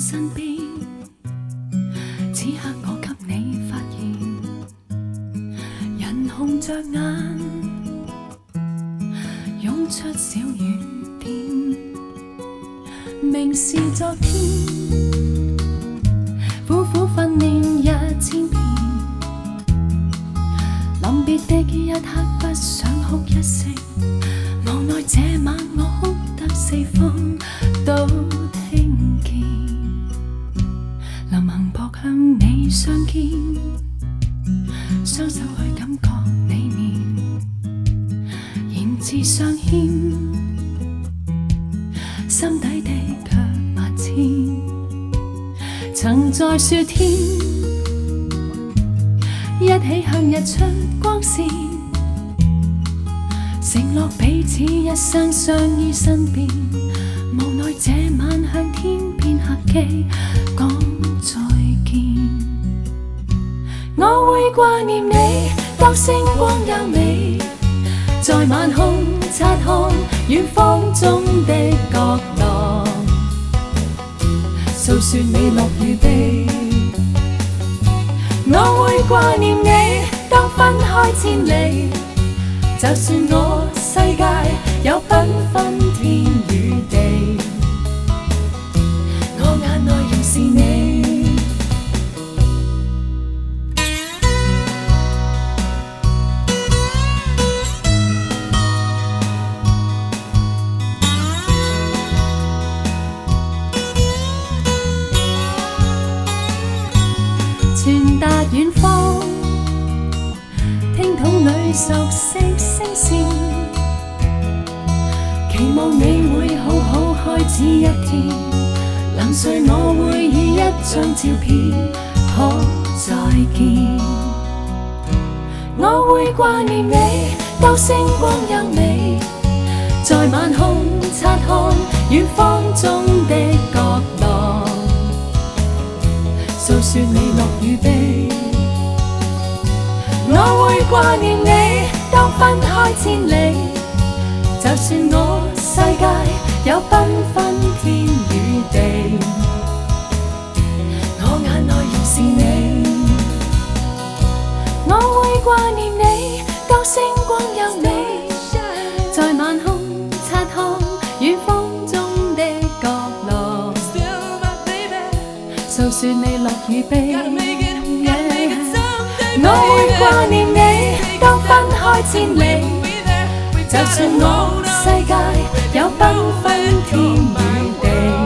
身邊，此刻我給你發現，人紅着眼，湧出小雨點，明是昨天，苦苦訓練1000遍，臨別的一刻不想哭一聲，無奈這晚我哭得四方都聽見，臨行撲向你相見，雙手去感覺你面，言字相牽，心底的卻萬千，曾在雪天一起向日出光線，承諾彼此一生相依身邊，無奈這晚向天邊客機講再見。我會掛念你，當星光優美，在晚空察看遠方中的角落，訴說你樂與悲。我會掛念你，當分開千里，就算我世界有繽紛天與地，我眼內仍是你。傳達遠方，聽筒裏熟悉聲線，期望你會好好開始一天，臨睡我會以一張照片可再見。我會掛念你，當星光優美，在晚空察看遠方中的角落，訴說你樂與悲。我會掛念你，當分開千里，就算我世界有繽紛天與地，我眼內仍是你。我會掛念你，當星光優美，在晚空察看遠方中的角落，訴說你樂與悲。我會掛念你，當分開千里，就算我世界有繽紛天與地。